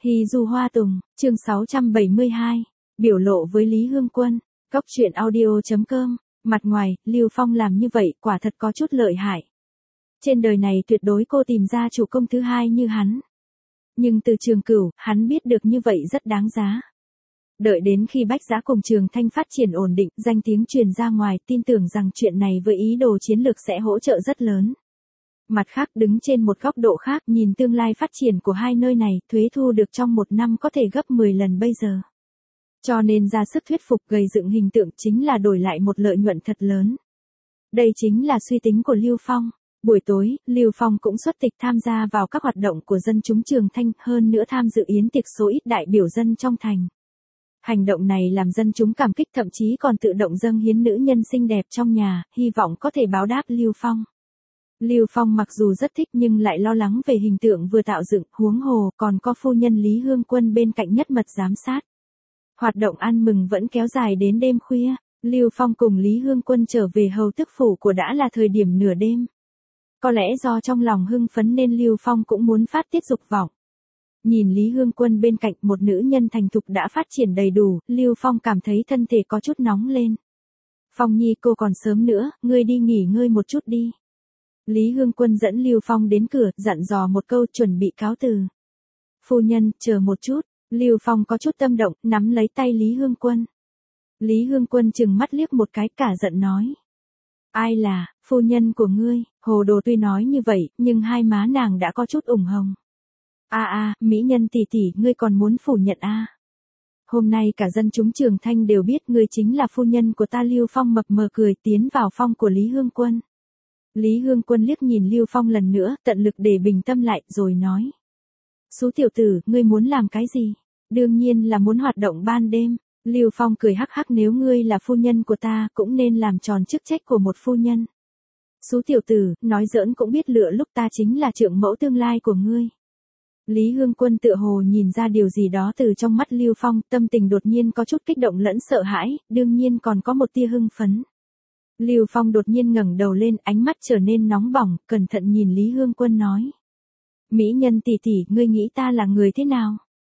Hy du hoa tùng, chương 672, biểu lộ với Lý Hương Quân, Cóc truyện audio.com, mặt ngoài, Lưu Phong làm như vậy quả thật có chút lợi hại. Trên đời này tuyệt đối cô tìm ra chủ công thứ hai như hắn. Nhưng từ Trường Cửu, hắn biết được như vậy rất đáng giá. Đợi đến khi Bách Giã cùng Trường Thanh phát triển ổn định, danh tiếng truyền ra ngoài, tin tưởng rằng chuyện này với ý đồ chiến lược sẽ hỗ trợ rất lớn. Mặt khác đứng trên một góc độ khác nhìn tương lai phát triển của hai nơi này, thuế thu được trong một năm có thể gấp 10 lần bây giờ. Cho nên ra sức thuyết phục gây dựng hình tượng chính là đổi lại một lợi nhuận thật lớn. Đây chính là suy tính của Lưu Phong. Buổi tối, Lưu Phong cũng xuất tịch tham gia vào các hoạt động của dân chúng Trường Thanh, hơn nữa tham dự yến tiệc số ít đại biểu dân trong thành. Hành động này làm dân chúng cảm kích, thậm chí còn tự động dâng hiến nữ nhân xinh đẹp trong nhà, hy vọng có thể báo đáp Lưu Phong. Lưu Phong mặc dù rất thích nhưng lại lo lắng về hình tượng vừa tạo dựng, huống hồ còn có phu nhân Lý Hương Quân bên cạnh nhất mật giám sát. Hoạt động ăn mừng vẫn kéo dài đến đêm khuya, Lưu Phong cùng Lý Hương Quân trở về hầu tước phủ của đã là thời điểm nửa đêm. Có lẽ do trong lòng hưng phấn nên Lưu Phong cũng muốn phát tiết dục vọng. Nhìn Lý Hương Quân bên cạnh một nữ nhân thành thục đã phát triển đầy đủ, Lưu Phong cảm thấy thân thể có chút nóng lên. Phong Nhi cô còn sớm nữa, ngươi đi nghỉ ngơi một chút đi. Lý Hương Quân dẫn Lưu Phong đến cửa, dặn dò một câu chuẩn bị cáo từ. Phu nhân, chờ một chút, Lưu Phong có chút tâm động, nắm lấy tay Lý Hương Quân. Lý Hương Quân trừng mắt liếc một cái cả giận nói. Ai là, phu nhân của ngươi, hồ đồ tuy nói như vậy, nhưng hai má nàng đã có chút ửng hồng. Mỹ nhân tỷ tỷ, ngươi còn muốn phủ nhận Hôm nay cả dân chúng Trường Thanh đều biết ngươi chính là phu nhân của ta. Lưu Phong mập mờ cười tiến vào phòng của Lý Hương Quân. Lý Hương Quân liếc nhìn Lưu Phong lần nữa, tận lực để bình tâm lại, rồi nói. Sú tiểu tử, ngươi muốn làm cái gì? Đương nhiên là muốn hoạt động ban đêm. Lưu Phong cười hắc hắc, nếu ngươi là phu nhân của ta, cũng nên làm tròn chức trách của một phu nhân. Sú tiểu tử, nói giỡn cũng biết lựa lúc, ta chính là trượng mẫu tương lai của ngươi. Lý Hương Quân tựa hồ nhìn ra điều gì đó từ trong mắt Lưu Phong, tâm tình đột nhiên có chút kích động lẫn sợ hãi, đương nhiên còn có một tia hưng phấn. Lưu Phong đột nhiên ngẩng đầu lên, ánh mắt trở nên nóng bỏng, cẩn thận nhìn Lý Hương Quân nói. Mỹ nhân tỷ tỷ, ngươi nghĩ ta là người thế nào?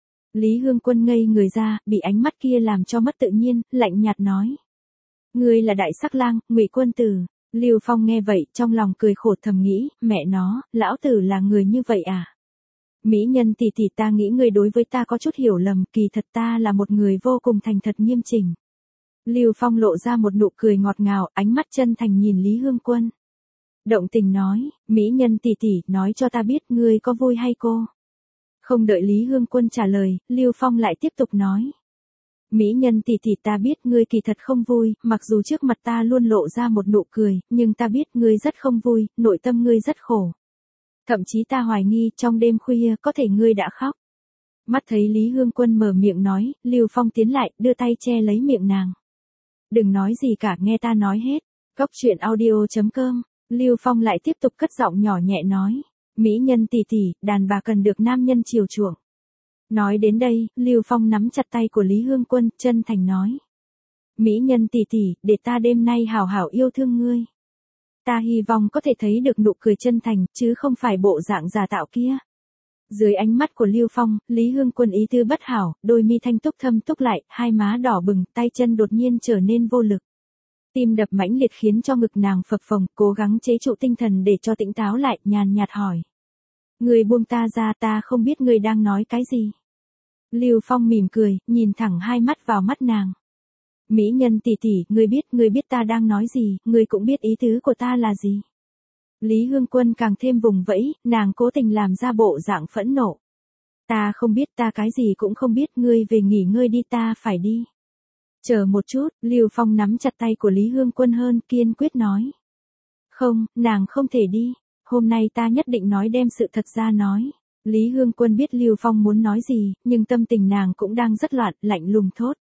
Lý Hương Quân ngây người ra, bị ánh mắt kia làm cho mất tự nhiên, lạnh nhạt nói. Ngươi là đại sắc lang, Ngụy Quân Tử. Lưu Phong nghe vậy, trong lòng cười khổ thầm nghĩ, mẹ nó, lão tử là người như vậy à? Mỹ nhân tỷ tỷ, ta nghĩ ngươi đối với ta có chút hiểu lầm, kỳ thật ta là một người vô cùng thành thật nghiêm chỉnh. Lưu Phong lộ ra một nụ cười ngọt ngào, ánh mắt chân thành nhìn Lý Hương Quân. Động tình nói, Mỹ nhân tỷ tỷ, nói cho ta biết ngươi có vui hay cô? Không đợi Lý Hương Quân trả lời, Lưu Phong lại tiếp tục nói. Mỹ nhân tỷ tỷ, ta biết ngươi kỳ thật không vui, mặc dù trước mặt ta luôn lộ ra một nụ cười, nhưng ta biết ngươi rất không vui, nội tâm ngươi rất khổ. Thậm chí ta hoài nghi trong đêm khuya có thể ngươi đã khóc. Mắt thấy Lý Hương Quân mở miệng nói, Lưu Phong tiến lại, đưa tay che lấy miệng nàng. Đừng nói gì cả, nghe ta nói hết. Cóc truyện audio.com, Lưu Phong lại tiếp tục cất giọng nhỏ nhẹ nói. Mỹ nhân tỷ tỷ, đàn bà cần được nam nhân chiều chuộng. Nói đến đây, Lưu Phong nắm chặt tay của Lý Hương Quân, chân thành nói. Mỹ nhân tỷ tỷ, để ta đêm nay hảo hảo yêu thương ngươi. Ta hy vọng có thể thấy được nụ cười chân thành, chứ không phải bộ dạng giả tạo kia. Dưới ánh mắt của Lưu Phong, Lý Hương Quân ý tư bất hảo, đôi mi thanh túc thâm túc lại, hai má đỏ bừng, tay chân đột nhiên trở nên vô lực. Tim đập mãnh liệt khiến cho ngực nàng phập phồng, cố gắng chế trụ tinh thần để cho tỉnh táo lại, nhàn nhạt hỏi. Người buông ta ra, ta không biết người đang nói cái gì. Lưu Phong mỉm cười, nhìn thẳng hai mắt vào mắt nàng. Mỹ nhân tỷ tỷ, ngươi biết ta đang nói gì, ngươi cũng biết ý tứ của ta là gì. Lý Hương Quân càng thêm vùng vẫy, nàng cố tình làm ra bộ dạng phẫn nộ. Ta không biết, ta cái gì cũng không biết, ngươi về nghỉ ngơi đi, ta phải đi. Chờ một chút, Lưu Phong nắm chặt tay của Lý Hương Quân hơn, kiên quyết nói. Không, nàng không thể đi, hôm nay ta nhất định nói đem sự thật ra nói. Lý Hương Quân biết Lưu Phong muốn nói gì, nhưng tâm tình nàng cũng đang rất loạn, lạnh lùng thốt.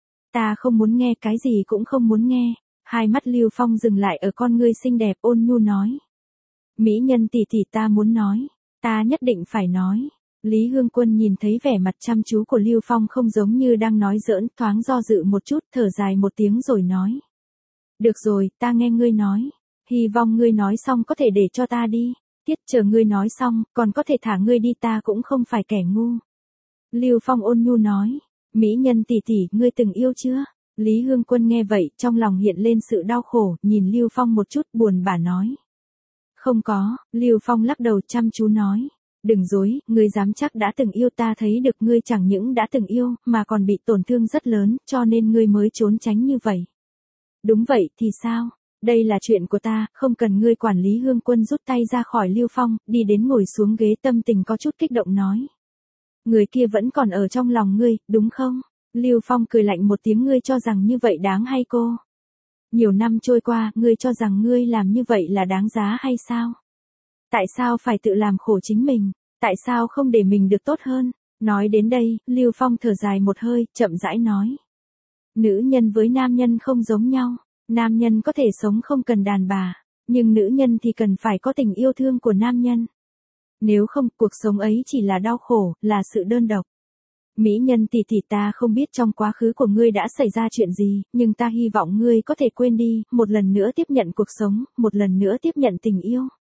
Ta không muốn nghe, cái gì cũng không muốn nghe. Hai mắt Lưu Phong dừng lại ở con ngươi xinh đẹp, ôn nhu nói. Mỹ nhân tỷ tỷ, ta muốn nói, ta nhất định phải nói. Lý Hương Quân nhìn thấy vẻ mặt chăm chú của Lưu Phong không giống như đang nói giỡn, thoáng do dự một chút, thở dài một tiếng rồi nói. Được rồi, ta nghe ngươi nói. Hy vọng ngươi nói xong có thể để cho ta đi. Chờ ngươi nói xong, còn có thể thả ngươi đi, ta cũng không phải kẻ ngu. Lưu Phong ôn nhu nói. Mỹ nhân tỷ tỷ, ngươi từng yêu chưa? Lý Hương Quân nghe vậy, trong lòng hiện lên sự đau khổ, nhìn Lưu Phong một chút buồn bã nói. Không có, Lưu Phong lắc đầu chăm chú nói. Đừng dối, ngươi dám chắc đã từng yêu, ta thấy được ngươi chẳng những đã từng yêu, mà còn bị tổn thương rất lớn, cho nên ngươi mới trốn tránh như vậy. Đúng vậy thì sao? Đây là chuyện của ta, không cần ngươi quản. Lý Hương Quân rút tay ra khỏi Lưu Phong, đi đến ngồi xuống ghế, tâm tình có chút kích động nói. Người kia vẫn còn ở trong lòng ngươi, đúng không? Lưu Phong cười lạnh một tiếng, ngươi cho rằng như vậy đáng hay cô? Nhiều năm trôi qua, ngươi cho rằng ngươi làm như vậy là đáng giá hay sao? Tại sao phải tự làm khổ chính mình? Tại sao không để mình được tốt hơn? Nói đến đây, Lưu Phong thở dài một hơi, chậm rãi nói. Nữ nhân với nam nhân không giống nhau. Nam nhân có thể sống không cần đàn bà, nhưng nữ nhân thì cần phải có tình yêu thương của nam nhân. Nếu không, cuộc sống ấy chỉ là đau khổ, là sự đơn độc. Mỹ nhân tỷ tỷ, ta không biết trong quá khứ của ngươi đã xảy ra chuyện gì, nhưng ta hy vọng ngươi có thể quên đi, một lần nữa tiếp nhận cuộc sống, một lần nữa tiếp nhận tình yêu.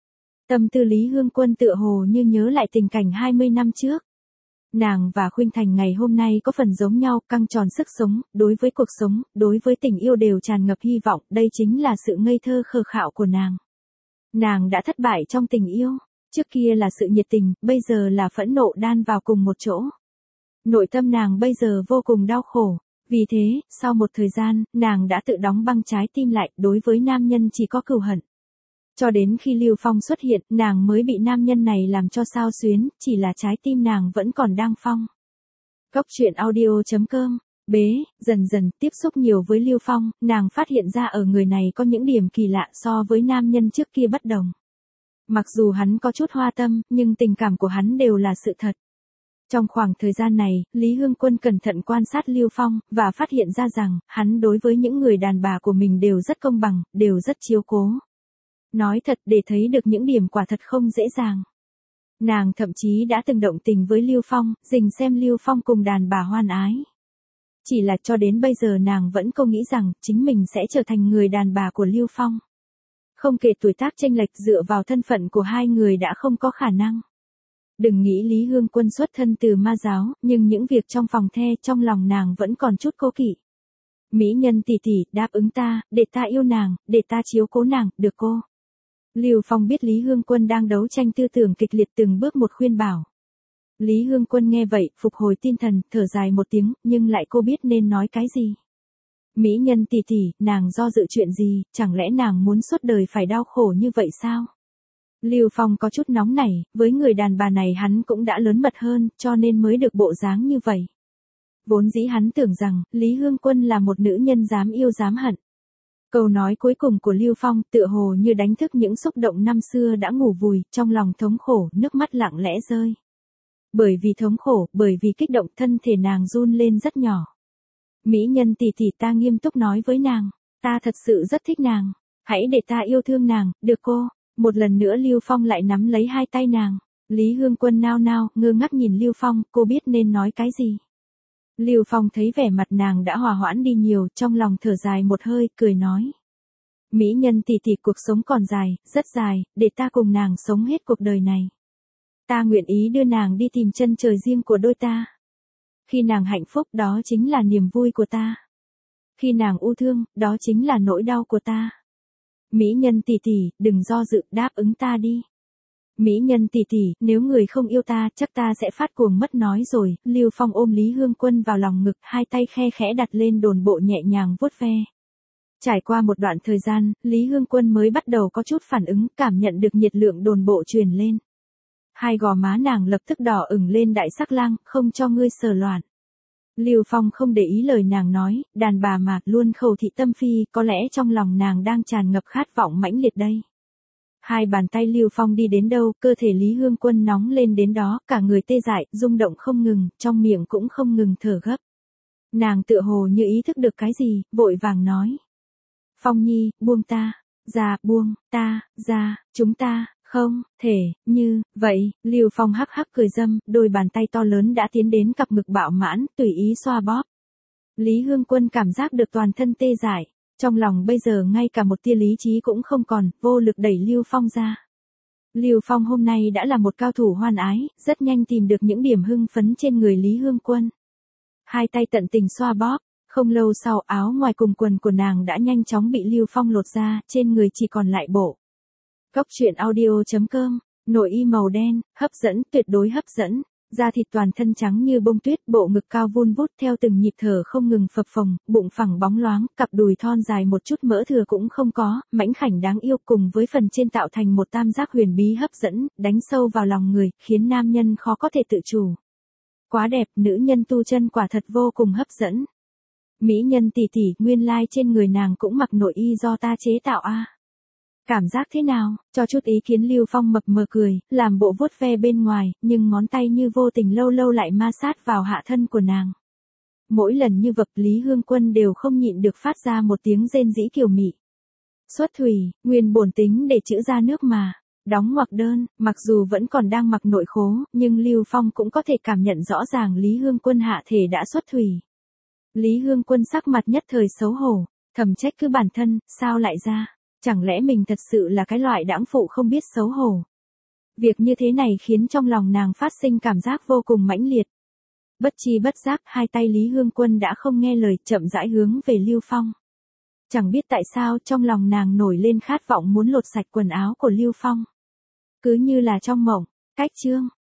Tâm tư Lý Hương Quân tựa hồ như nhớ lại tình cảnh 20 năm trước. Nàng và Khuynh Thành ngày hôm nay có phần giống nhau, căng tròn sức sống, đối với cuộc sống, đối với tình yêu đều tràn ngập hy vọng, đây chính là sự ngây thơ khờ khạo của nàng. Nàng đã thất bại trong tình yêu, trước kia là sự nhiệt tình, bây giờ là phẫn nộ đan vào cùng một chỗ. Nội tâm nàng bây giờ vô cùng đau khổ, vì thế, sau một thời gian, nàng đã tự đóng băng trái tim lại, đối với nam nhân chỉ có cừu hận. Cho đến khi Lưu Phong xuất hiện, nàng mới bị nam nhân này làm cho xao xuyến, chỉ là trái tim nàng vẫn còn đang phong. Cốc truyện audio.com. Dần dần tiếp xúc nhiều với Lưu Phong, nàng phát hiện ra ở người này có những điểm kỳ lạ so với nam nhân trước kia bất đồng. Mặc dù hắn có chút hoa tâm, nhưng tình cảm của hắn đều là sự thật. Trong khoảng thời gian này, Lý Hương Quân cẩn thận quan sát Lưu Phong, và phát hiện ra rằng, hắn đối với những người đàn bà của mình đều rất công bằng, đều rất chiếu cố. Nói thật, để thấy được những điểm quả thật không dễ dàng. Nàng thậm chí đã từng động tình với Lưu Phong, dình xem Lưu Phong cùng đàn bà hoan ái. Chỉ là cho đến bây giờ nàng vẫn không nghĩ rằng, chính mình sẽ trở thành người đàn bà của Lưu Phong. Không kể tuổi tác chênh lệch, dựa vào thân phận của hai người đã không có khả năng. Đừng nghĩ Lý Hương Quân xuất thân từ ma giáo, nhưng những việc trong phòng the, trong lòng nàng vẫn còn chút cố kỵ. Mỹ nhân tỷ tỷ, đáp ứng ta, để ta yêu nàng, để ta chiếu cố nàng, được cô? Lưu Phong biết Lý Hương Quân đang đấu tranh tư tưởng kịch liệt, từng bước một khuyên bảo. Lý Hương Quân nghe vậy, phục hồi tinh thần, thở dài một tiếng, nhưng lại cô biết nên nói cái gì. Mỹ nhân tỷ tỷ, nàng do dự chuyện gì, chẳng lẽ nàng muốn suốt đời phải đau khổ như vậy sao? Lưu Phong có chút nóng nảy, với người đàn bà này hắn cũng đã lớn mật hơn, cho nên mới được bộ dáng như vậy. Vốn dĩ hắn tưởng rằng, Lý Hương Quân là một nữ nhân dám yêu dám hận. Câu nói cuối cùng của Lưu Phong tựa hồ như đánh thức những xúc động năm xưa đã ngủ vùi, trong lòng thống khổ, nước mắt lặng lẽ rơi. Bởi vì thống khổ, bởi vì kích động, thân thể nàng run lên rất nhỏ. Mỹ nhân tỷ tỷ, ta nghiêm túc nói với nàng, ta thật sự rất thích nàng, hãy để ta yêu thương nàng, được cô? Một lần nữa Lưu Phong lại nắm lấy hai tay nàng. Lý Hương Quân nao nao, ngơ ngác nhìn Lưu Phong, cô biết nên nói cái gì. Lưu Phong thấy vẻ mặt nàng đã hòa hoãn đi nhiều, trong lòng thở dài một hơi, cười nói. Mỹ nhân tỷ tỷ, cuộc sống còn dài, rất dài, để ta cùng nàng sống hết cuộc đời này. Ta nguyện ý đưa nàng đi tìm chân trời riêng của đôi ta. Khi nàng hạnh phúc, đó chính là niềm vui của ta. Khi nàng u thương, đó chính là nỗi đau của ta. Mỹ nhân tỷ tỷ, đừng do dự, đáp ứng ta đi. Mỹ nhân tỷ tỷ, nếu người không yêu ta, chắc ta sẽ phát cuồng mất nói rồi. Lưu Phong ôm Lý Hương Quân vào lòng ngực, hai tay khe khẽ đặt lên đồn bộ nhẹ nhàng vuốt ve. Trải qua một đoạn thời gian, Lý Hương Quân mới bắt đầu có chút phản ứng, cảm nhận được nhiệt lượng đồn bộ truyền lên. Hai gò má nàng lập tức đỏ ửng lên, đại sắc lang, không cho ngươi sờ loạn. Lưu Phong không để ý lời nàng nói, đàn bà mà luôn khẩu thị tâm phi, có lẽ trong lòng nàng đang tràn ngập khát vọng mãnh liệt đây. Hai bàn tay Lưu Phong đi đến đâu, cơ thể Lý Hương Quân nóng lên đến đó, cả người tê dại, rung động không ngừng, trong miệng cũng không ngừng thở gấp. Nàng tựa hồ như ý thức được cái gì, vội vàng nói. Phong nhi, buông ta, ra, buông, ta, ra, chúng ta, không, thể, như, vậy, Lưu Phong hắc hắc cười dâm, đôi bàn tay to lớn đã tiến đến cặp ngực bạo mãn, tùy ý xoa bóp. Lý Hương Quân cảm giác được toàn thân tê dại, trong lòng bây giờ ngay cả một tia lý trí cũng không còn, vô lực đẩy Lưu Phong ra. Lưu Phong hôm nay đã là một cao thủ hoan ái, rất nhanh tìm được những điểm hưng phấn trên người Lý Hương Quân. Hai tay tận tình xoa bóp, không lâu sau áo ngoài cùng quần của nàng đã nhanh chóng bị Lưu Phong lột ra, trên người chỉ còn lại bộ. Cóc truyện audio.com, nội y màu đen, hấp dẫn, tuyệt đối hấp dẫn. Da thịt toàn thân trắng như bông tuyết, bộ ngực cao vun vút theo từng nhịp thở không ngừng phập phồng, bụng phẳng bóng loáng, cặp đùi thon dài một chút mỡ thừa cũng không có, mảnh khảnh đáng yêu cùng với phần trên tạo thành một tam giác huyền bí hấp dẫn, đánh sâu vào lòng người, khiến nam nhân khó có thể tự chủ. Quá đẹp, nữ nhân tu chân quả thật vô cùng hấp dẫn. Mỹ nhân tỷ tỷ, nguyên lai trên người nàng cũng mặc nội y do ta chế tạo a. Cảm giác thế nào? Cho chút ý kiến Lưu Phong mập mờ cười, làm bộ vuốt ve bên ngoài, nhưng ngón tay như vô tình lâu lâu lại ma sát vào hạ thân của nàng. Mỗi lần như vậy Lý Hương Quân đều không nhịn được phát ra một tiếng rên rỉ kiều mị. Xuất thủy, nguyên bổn tính để chữ ra nước mà. Đóng ngoặc đơn, mặc dù vẫn còn đang mặc nội khố, nhưng Lưu Phong cũng có thể cảm nhận rõ ràng Lý Hương Quân hạ thể đã xuất thủy. Lý Hương Quân sắc mặt nhất thời xấu hổ, thầm trách cứ bản thân, sao lại ra? Chẳng lẽ mình thật sự là cái loại đãng phụ không biết xấu hổ? Việc như thế này khiến trong lòng nàng phát sinh cảm giác vô cùng mãnh liệt. Bất chi bất giác, hai tay Lý Hương Quân đã không nghe lời, chậm rãi hướng về Lưu Phong. Chẳng biết tại sao trong lòng nàng nổi lên khát vọng muốn lột sạch quần áo của Lưu Phong. Cứ như là trong mộng, cách chương.